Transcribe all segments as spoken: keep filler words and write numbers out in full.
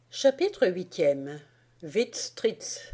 Chapitre huitième. Wittstritz.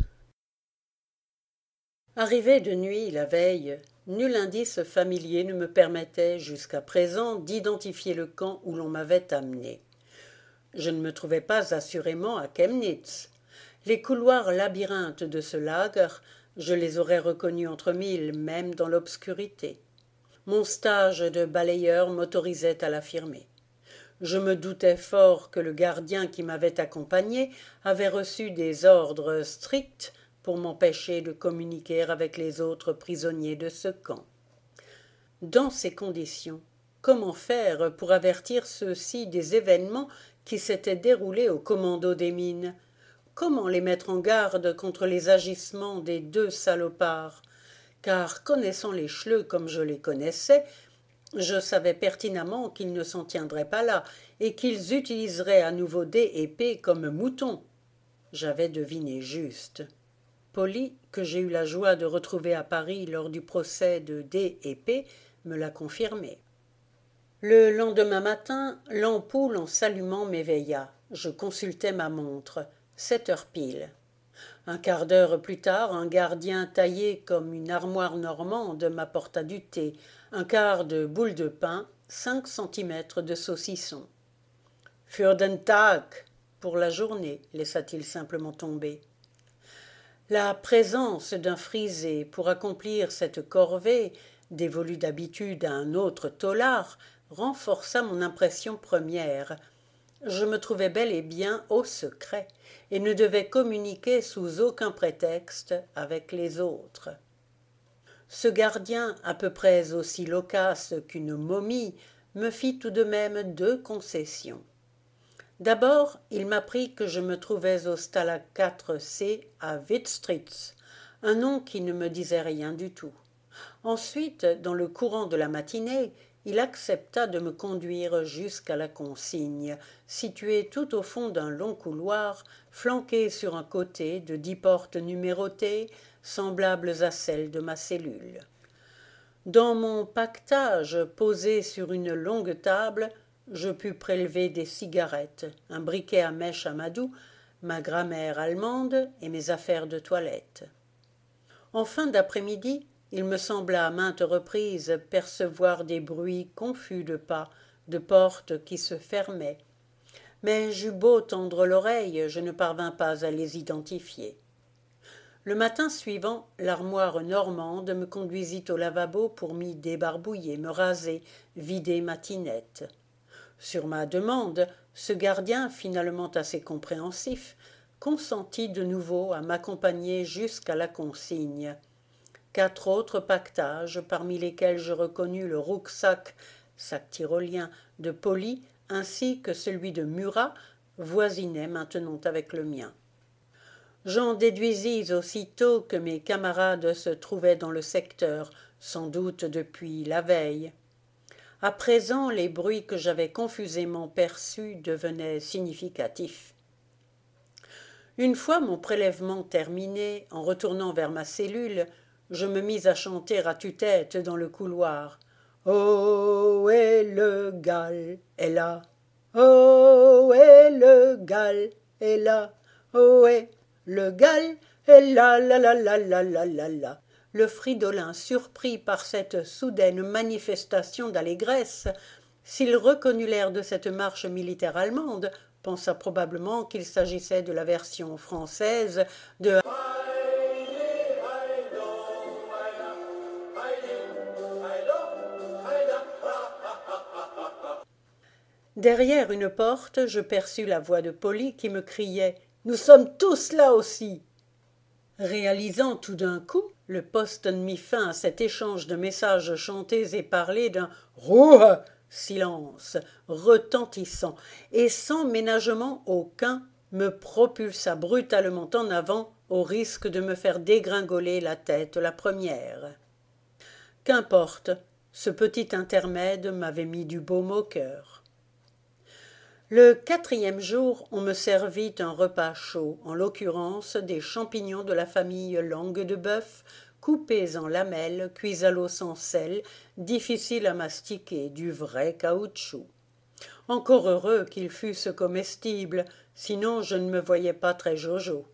Arrivé de nuit la veille, nul indice familier ne me permettait jusqu'à présent d'identifier le camp où l'on m'avait amené. Je ne me trouvais pas assurément à Chemnitz. Les couloirs labyrinthes de ce lager, je les aurais reconnus entre mille, même dans l'obscurité. Mon stage de balayeur m'autorisait à l'affirmer. Je me doutais fort que le gardien qui m'avait accompagné avait reçu des ordres stricts pour m'empêcher de communiquer avec les autres prisonniers de ce camp. Dans ces conditions, comment faire pour avertir ceux-ci des événements qui s'étaient déroulés au commando des mines? Comment les mettre en garde contre les agissements des deux salopards? Car, connaissant les Schleux comme je les connaissais, je savais pertinemment qu'ils ne s'en tiendraient pas là, et qu'ils utiliseraient à nouveau dés et épées comme moutons. J'avais deviné juste. Polly, que j'ai eu la joie de retrouver à Paris lors du procès de dés et épées, me l'a confirmé. Le lendemain matin, l'ampoule en s'allumant m'éveilla. Je consultai ma montre. Sept heures pile. Un quart d'heure plus tard, un gardien taillé comme une armoire normande m'apporta du thé, un quart de boule de pain, cinq centimètres de saucisson. « Für den Tag » pour la journée, laissa-t-il simplement tomber. La présence d'un frisé pour accomplir cette corvée, dévolue d'habitude à un autre tôlard, renforça mon impression première. Je me trouvais bel et bien au secret, et ne devais communiquer sous aucun prétexte avec les autres. Ce gardien, à peu près aussi loquace qu'une momie, me fit tout de même deux concessions. D'abord, il m'apprit que je me trouvais au Stalag quatre C à Wittstritz, un nom qui ne me disait rien du tout. Ensuite, dans le courant de la matinée, il accepta de me conduire jusqu'à la consigne, située tout au fond d'un long couloir, flanqué sur un côté de dix portes numérotées, semblables à celles de ma cellule. Dans mon paquetage, posé sur une longue table, je pus prélever des cigarettes, un briquet à mèche Amadou, ma grammaire allemande et mes affaires de toilette. En fin d'après-midi, il me sembla à maintes reprises percevoir des bruits confus de pas, de portes qui se fermaient. Mais j'eus beau tendre l'oreille, je ne parvins pas à les identifier. Le matin suivant, l'armoire normande me conduisit au lavabo pour m'y débarbouiller, me raser, vider ma tinette. Sur ma demande, ce gardien, finalement assez compréhensif, consentit de nouveau à m'accompagner jusqu'à la consigne. Quatre autres paquetages, parmi lesquels je reconnus le rucksack, sac tyrolien, de Polly, ainsi que celui de Murat, voisinaient maintenant avec le mien. J'en déduisis aussitôt que mes camarades se trouvaient dans le secteur, sans doute depuis la veille. À présent, les bruits que j'avais confusément perçus devenaient significatifs. Une fois mon prélèvement terminé, en retournant vers ma cellule, je me mis à chanter à tue-tête dans le couloir. « Oh, et le gal est là, oh, et le gal est là, oh, et le gal est là, la la la la la la la. » Le fridolin, surpris par cette soudaine manifestation d'allégresse, s'il reconnut l'air de cette marche militaire allemande, pensa probablement qu'il s'agissait de la version française de Derrière une porte, je perçus la voix de Polly qui me criait « Nous sommes tous là aussi !» Réalisant tout d'un coup le poste mis fin à cet échange de messages chantés et parlés d'un « Rouh !» silence retentissant et sans ménagement aucun me propulsa brutalement en avant au risque de me faire dégringoler la tête la première. Qu'importe, ce petit intermède m'avait mis du baume au cœur. Le quatrième jour, on me servit un repas chaud, en l'occurrence des champignons de la famille langue de bœuf, coupés en lamelles, cuits à l'eau sans sel, difficiles à mastiquer, du vrai caoutchouc. Encore heureux qu'ils fussent comestibles, sinon je ne me voyais pas très jojo.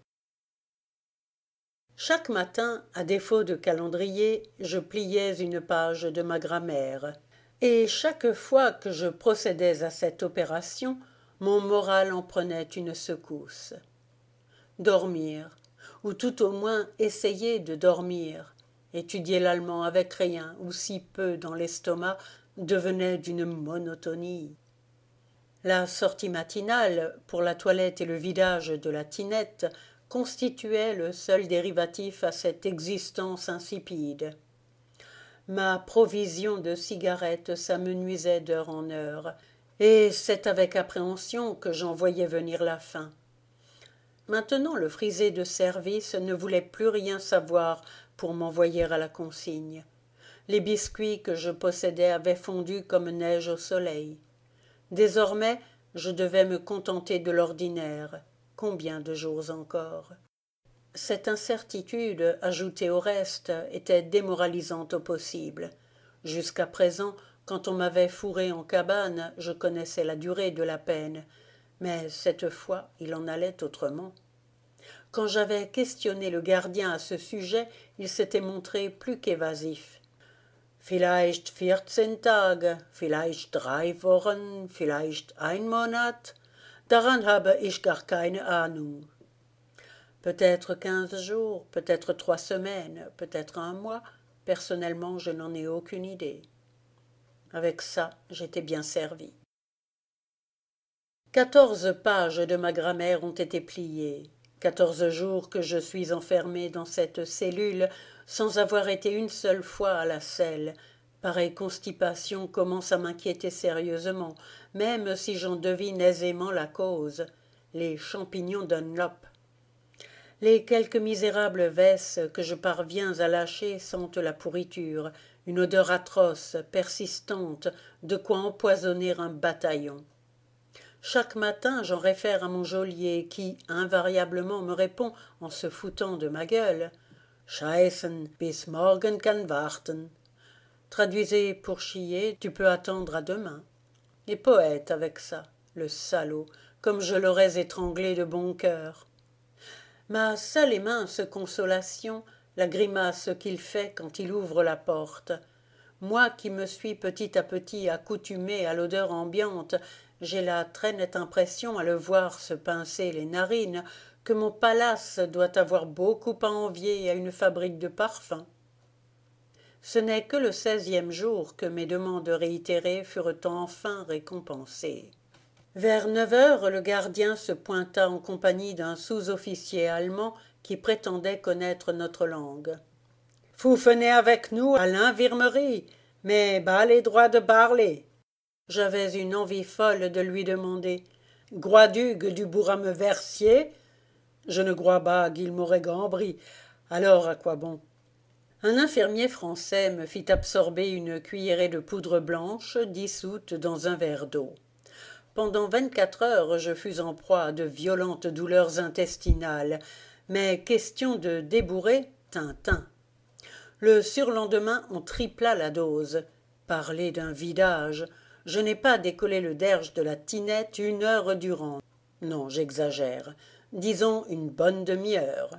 Chaque matin, à défaut de calendrier, je pliais une page de ma grammaire. Et chaque fois que je procédais à cette opération, mon moral en prenait une secousse. Dormir, ou tout au moins essayer de dormir, étudier l'allemand avec rien ou si peu dans l'estomac, devenait d'une monotonie. La sortie matinale, pour la toilette et le vidage de la tinette, constituait le seul dérivatif à cette existence insipide. Ma provision de cigarettes s'amenuisait d'heure en heure, et c'est avec appréhension que j'en voyais venir la fin. Maintenant le frisé de service ne voulait plus rien savoir pour m'envoyer à la consigne. Les biscuits que je possédais avaient fondu comme neige au soleil. Désormais, je devais me contenter de l'ordinaire. Combien de jours encore? Cette incertitude, ajoutée au reste, était démoralisante au possible. Jusqu'à présent, quand on m'avait fourré en cabane, je connaissais la durée de la peine, mais cette fois il en allait autrement. Quand j'avais questionné le gardien à ce sujet, il s'était montré plus qu'évasif. Vielleicht vierzehn Tage, vielleicht drei Wochen, vielleicht ein Monat, daran habe ich gar keine Ahnung. Peut-être quinze jours, peut-être trois semaines, peut-être un mois, personnellement je n'en ai aucune idée. Avec ça, j'étais bien servi. Quatorze pages de ma grammaire ont été pliées. Quatorze jours que je suis enfermé dans cette cellule sans avoir été une seule fois à la selle. Pareille constipation commence à m'inquiéter sérieusement, même si j'en devine aisément la cause. Les champignons Dunlop. Les quelques misérables vesses que je parviens à lâcher sentent la pourriture, une odeur atroce, persistante, de quoi empoisonner un bataillon. Chaque matin, j'en réfère à mon geôlier qui, invariablement, me répond en se foutant de ma gueule « Scheißen, bis morgen kann warten ». Traduisez pour chier, tu peux attendre à demain. Et poète avec ça, le salaud, comme je l'aurais étranglé de bon cœur. Ma seule et mince consolation, la grimace qu'il fait quand il ouvre la porte. Moi qui me suis petit à petit accoutumé à l'odeur ambiante, j'ai la très nette impression à le voir se pincer les narines que mon palace doit avoir beaucoup à envier à une fabrique de parfums. Ce n'est que le seizième jour que mes demandes réitérées furent enfin récompensées. Vers neuf heures, le gardien se pointa en compagnie d'un sous-officier allemand qui prétendait connaître notre langue. « Vous venez avec nous à l'infirmerie, mais bas les droits de parler. » J'avais une envie folle de lui demander « Groix-dugue du Bourg-à-me-Versier ?» Je ne crois pas qu'il m'aurait gambri. Alors à quoi bon? Un infirmier français me fit absorber une cuillerée de poudre blanche dissoute dans un verre d'eau. Pendant vingt-quatre heures, je fus en proie à de violentes douleurs intestinales, mais question de débourrer, tintin. Le surlendemain, on tripla la dose. Parler d'un vidage, je n'ai pas décollé le derge de la tinette une heure durant. Non, j'exagère. Disons une bonne demi-heure.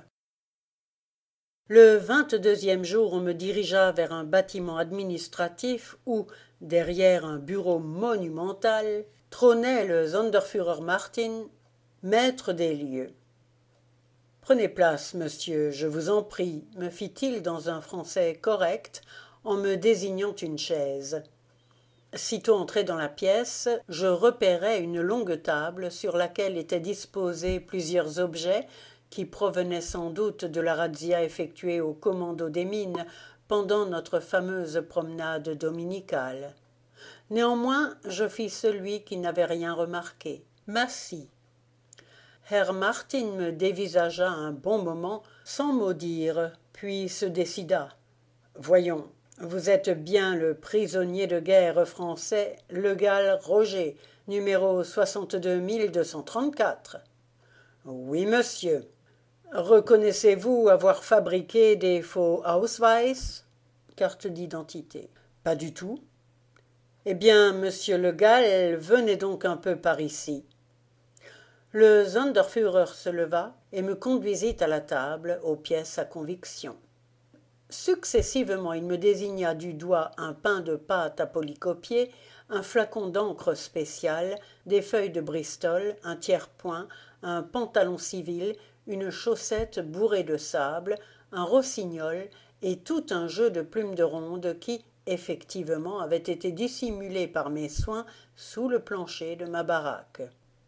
Le vingt-deuxième jour, on me dirigea vers un bâtiment administratif où, derrière un bureau monumental, trônait le Sonderführer Martin, maître des lieux. « Prenez place, monsieur, je vous en prie, » me fit-il dans un français correct, en me désignant une chaise. Sitôt entré dans la pièce, je repérai une longue table sur laquelle étaient disposés plusieurs objets qui provenaient sans doute de la razzia effectuée au commando des mines pendant notre fameuse promenade dominicale. Néanmoins, je fis celui qui n'avait rien remarqué, m'assis. Herr Martin me dévisagea un bon moment sans mot dire, puis se décida. « Voyons, vous êtes bien le prisonnier de guerre français Legal Roger, numéro soixante-deux mille deux cent trente-quatre. »« Oui, monsieur. » « Reconnaissez-vous avoir fabriqué des faux Ausweis ?» Carte d'identité. « Pas du tout. » Eh bien, monsieur Le Gall, venez donc un peu par ici. Le Sonderführer se leva et me conduisit à la table aux pièces à conviction. Successivement, il me désigna du doigt un pain de pâte à polycopier, un flacon d'encre spéciale, des feuilles de Bristol, un tiers-point, un pantalon civil, une chaussette bourrée de sable, un rossignol et tout un jeu de plumes de ronde qui, effectivement, avait été dissimulé par mes soins sous le plancher de ma baraque.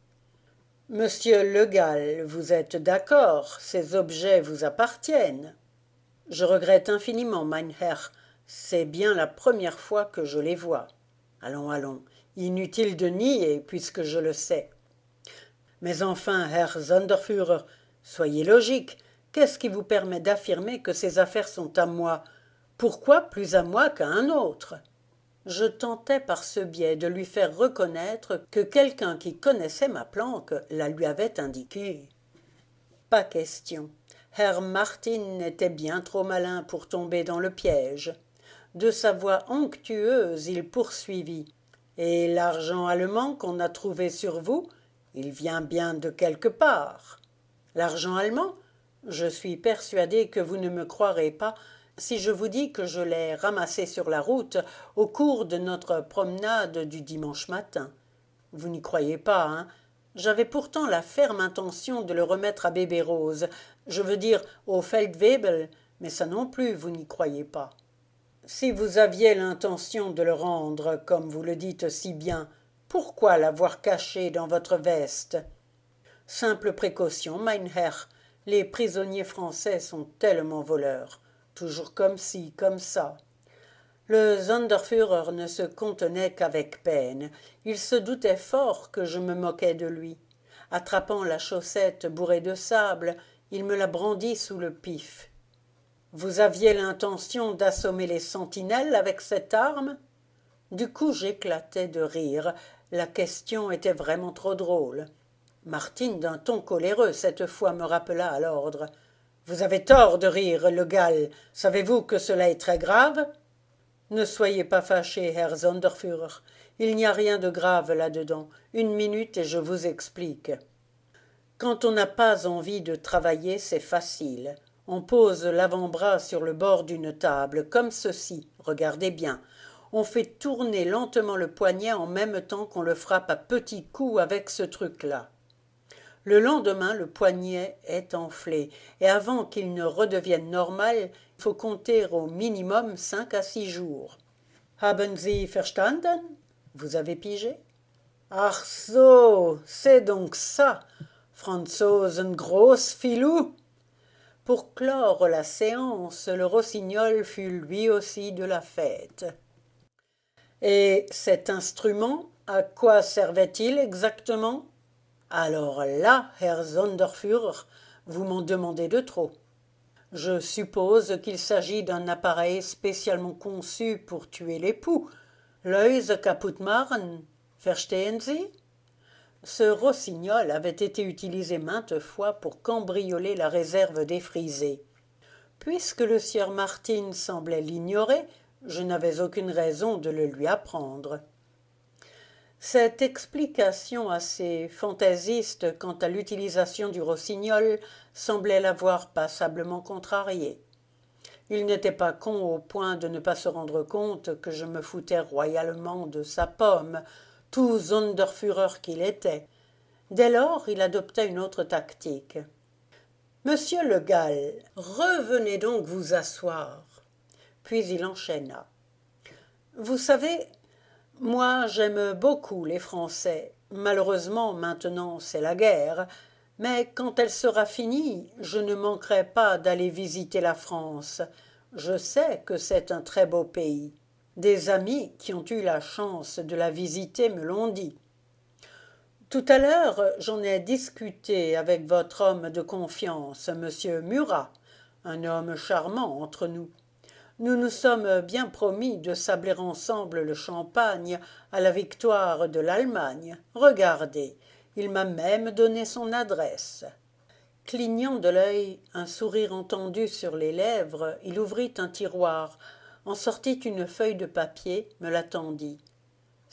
Monsieur Le Gall, vous êtes d'accord, ces objets vous appartiennent. Je regrette infiniment, mein Herr, c'est bien la première fois que je les vois. Allons, allons, inutile de nier, puisque je le sais. Mais enfin, Herr Sonderführer, soyez logique. Qu'est-ce qui vous permet d'affirmer que ces affaires sont à moi? Pourquoi plus à moi qu'à un autre? Je tentais par ce biais de lui faire reconnaître que quelqu'un qui connaissait ma planque la lui avait indiquée. Pas question. Herr Martin était bien trop malin pour tomber dans le piège. De sa voix onctueuse, il poursuivit. « Et l'argent allemand qu'on a trouvé sur vous, il vient bien de quelque part. » L'argent allemand? Je suis persuadé que vous ne me croirez pas si je vous dis que je l'ai ramassé sur la route au cours de notre promenade du dimanche matin. Vous n'y croyez pas, hein? J'avais pourtant la ferme intention de le remettre à bébé Rose, je veux dire au Feldwebel, mais ça non plus, vous n'y croyez pas. Si vous aviez l'intention de le rendre, comme vous le dites si bien, pourquoi l'avoir caché dans votre veste? Simple précaution, mein Herr, les prisonniers français sont tellement voleurs, toujours comme ci, comme ça. Le Sonderführer ne se contenait qu'avec peine. Il se doutait fort que je me moquais de lui. Attrapant la chaussette bourrée de sable, il me la brandit sous le pif. « Vous aviez l'intention d'assommer les sentinelles avec cette arme ?» Du coup, j'éclatai de rire. La question était vraiment trop drôle. Martine, d'un ton coléreux, cette fois me rappela à l'ordre. « Vous avez tort de rire, Le Gall. Savez-vous que cela est très grave ?» Ne soyez pas fâché, Herr Sonderführer. Il n'y a rien de grave là-dedans. Une minute et je vous explique. Quand on n'a pas envie de travailler, c'est facile. On pose l'avant-bras sur le bord d'une table, comme ceci. Regardez bien. On fait tourner lentement le poignet en même temps qu'on le frappe à petits coups avec ce truc-là. Le lendemain, le poignet est enflé, et avant qu'il ne redevienne normal, il faut compter au minimum cinq à six jours. Haben Sie verstanden? Vous avez pigé? Ach so, c'est donc ça, Franzosen Großfilou. Pour clore la séance, le rossignol fut lui aussi de la fête. Et cet instrument, à quoi servait-il exactement? Alors là, Herr Sonderführer, vous m'en demandez de trop. Je suppose qu'il s'agit d'un appareil spécialement conçu pour tuer les poux. Läuse kaputt machen, verstehen Sie? Ce rossignol avait été utilisé maintes fois pour cambrioler la réserve des frisés. Puisque le sieur Martin semblait l'ignorer, je n'avais aucune raison de le lui apprendre. Cette explication assez fantaisiste quant à l'utilisation du rossignol semblait l'avoir passablement contrarié. Il n'était pas con au point de ne pas se rendre compte que je me foutais royalement de sa pomme, tout Sonderführer qu'il était. Dès lors, il adopta une autre tactique. « Monsieur Le Gall, revenez donc vous asseoir. » Puis il enchaîna. « Vous savez, moi j'aime beaucoup les Français. Malheureusement, maintenant c'est la guerre. Mais quand elle sera finie, je ne manquerai pas d'aller visiter la France. Je sais que c'est un très beau pays. Des amis qui ont eu la chance de la visiter me l'ont dit. Tout à l'heure, j'en ai discuté avec votre homme de confiance, monsieur Murat, un homme charmant entre nous. Nous nous sommes bien promis de sabler ensemble le champagne à la victoire de l'Allemagne. Regardez, il m'a même donné son adresse. » Clignant de l'œil, un sourire entendu sur les lèvres, il ouvrit un tiroir, en sortit une feuille de papier, me la tendit.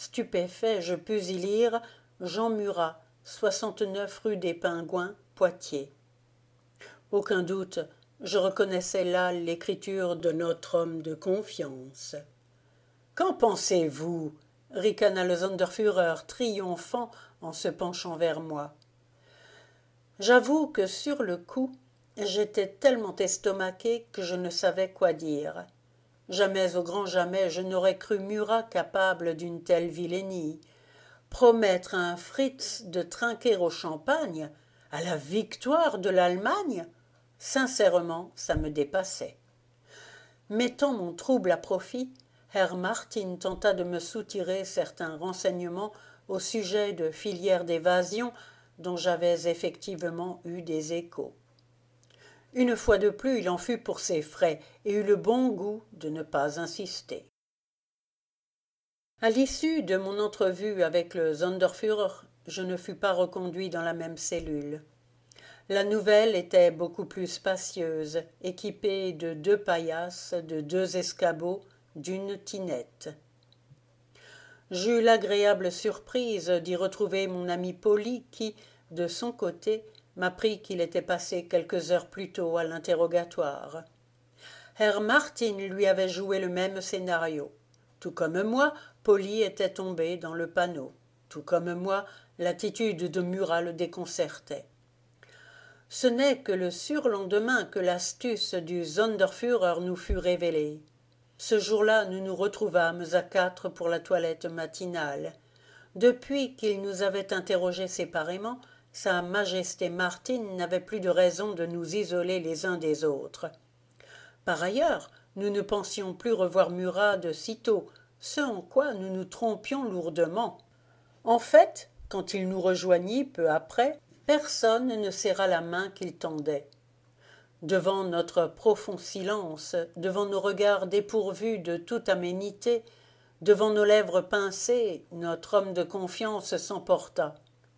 Stupéfait, je pus y lire Jean Murat, soixante-neuf rue des Pingouins, Poitiers. Aucun doute, je reconnaissais là l'écriture de notre homme de confiance. Qu'en pensez-vous? Ricana le Sonderführer, triomphant en se penchant vers moi. J'avoue que sur le coup, j'étais tellement estomaqué que je ne savais quoi dire. Jamais au grand jamais je n'aurais cru Murat capable d'une telle vilainie. Promettre à un Fritz de trinquer au champagne, à la victoire de l'Allemagne, sincèrement, ça me dépassait. Mettant mon trouble à profit, Herr Martin tenta de me soutirer certains renseignements au sujet de filières d'évasion dont j'avais effectivement eu des échos. Une fois de plus, il en fut pour ses frais et eut le bon goût de ne pas insister. À l'issue de mon entrevue avec le Sonderführer, je ne fus pas reconduit dans la même cellule. La nouvelle était beaucoup plus spacieuse, équipée de deux paillasses, de deux escabeaux, d'une tinette. J'eus l'agréable surprise d'y retrouver mon ami Poli qui, de son côté, m'apprit qu'il était passé quelques heures plus tôt à l'interrogatoire. Herr Martin lui avait joué le même scénario. Tout comme moi, Poli était tombé dans le panneau. Tout comme moi, l'attitude de Murat le déconcertait. Ce n'est que le surlendemain que l'astuce du Sonderführer nous fut révélée. Ce jour-là, nous nous retrouvâmes à quatre pour la toilette matinale. Depuis qu'il nous avait interrogés séparément, Sa Majesté Martin n'avait plus de raison de nous isoler les uns des autres. Par ailleurs, nous ne pensions plus revoir Murat de sitôt, ce en quoi nous nous trompions lourdement. En fait, quand il nous rejoignit peu après, personne ne serra la main qu'il tendait. Devant notre profond silence, devant nos regards dépourvus de toute aménité, devant nos lèvres pincées, notre homme de confiance s'emporta.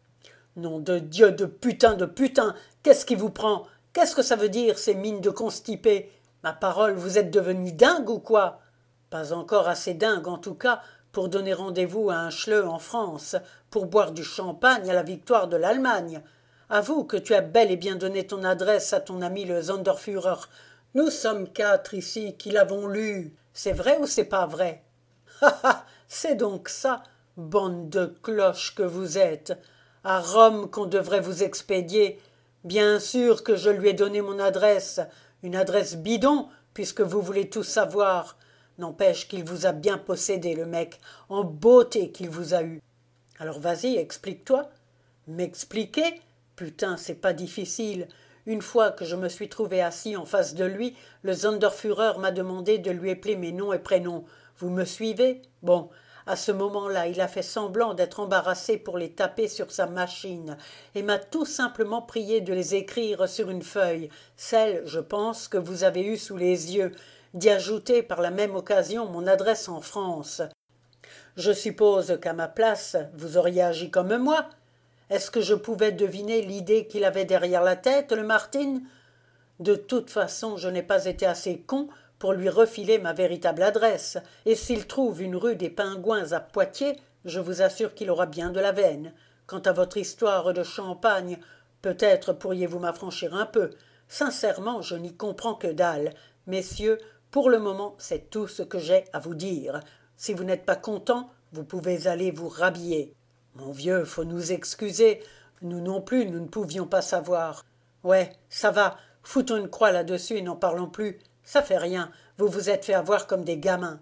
« Nom de Dieu, de putain, de putain, qu'est-ce qui vous prend? Qu'est-ce que ça veut dire, ces mines de constipés? Ma parole, vous êtes devenu dingue ou quoi? Pas encore assez dingue, en tout cas, pour donner rendez-vous à un schleu en France, pour boire du champagne à la victoire de l'Allemagne. Avoue que tu as bel et bien donné ton adresse à ton ami le Sonderführer. Nous sommes quatre ici qui l'avons lu. C'est vrai ou c'est pas vrai? Ha ha, c'est donc ça, bande de cloches que vous êtes. À Rome qu'on devrait vous expédier. Bien sûr que je lui ai donné mon adresse, une adresse bidon, puisque vous voulez tout savoir. N'empêche qu'il vous a bien possédé, le mec, en beauté qu'il vous a eu. Alors vas-y, explique-toi. M'expliquer? Putain, c'est pas difficile. Une fois que je me suis trouvé assis en face de lui, le Sonderführer m'a demandé de lui épeler mes noms et prénoms. Vous me suivez? Bon, à ce moment-là, il a fait semblant d'être embarrassé pour les taper sur sa machine et m'a tout simplement prié de les écrire sur une feuille, celle, je pense, que vous avez eue sous les yeux, d'y ajouter par la même occasion mon adresse en France. Je suppose qu'à ma place, vous auriez agi comme moi. Est-ce que je pouvais deviner l'idée qu'il avait derrière la tête, le Martin? De toute façon, je n'ai pas été assez con pour lui refiler ma véritable adresse, et s'il trouve une rue des Pingouins à Poitiers, je vous assure qu'il aura bien de la veine. Quant à votre histoire de champagne, peut-être pourriez-vous m'affranchir un peu. Sincèrement, je n'y comprends que dalle. Messieurs, pour le moment, c'est tout ce que j'ai à vous dire. Si vous n'êtes pas contents, vous pouvez aller vous rhabiller. Mon vieux, faut nous excuser. Nous non plus, nous ne pouvions pas savoir. Ouais, ça va. Foutons une croix là-dessus et n'en parlons plus. Ça fait rien. Vous vous êtes fait avoir comme des gamins.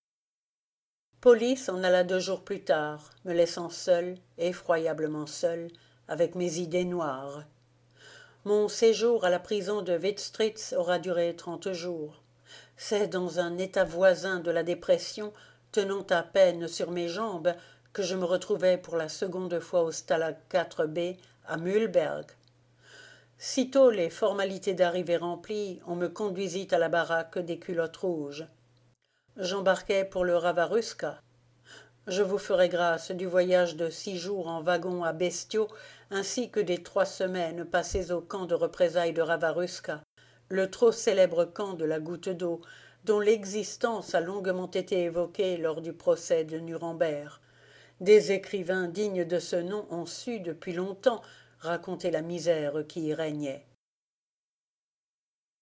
Poli s'en alla deux jours plus tard, me laissant seul, effroyablement seul, avec mes idées noires. Mon séjour à la prison de Wittstritz aura duré trente jours. C'est dans un état voisin de la dépression, tenant à peine sur mes jambes, que je me retrouvai pour la seconde fois au Stalag quatre B à Mühlberg. Sitôt les formalités d'arrivée remplies, on me conduisit à la baraque des culottes rouges. J'embarquai pour le Ravaruska. Je vous ferai grâce du voyage de six jours en wagon à bestiaux, ainsi que des trois semaines passées au camp de représailles de Ravaruska, le trop célèbre camp de la goutte d'eau, dont l'existence a longuement été évoquée lors du procès de Nuremberg. Des écrivains dignes de ce nom ont su, depuis longtemps, raconter la misère qui y régnait.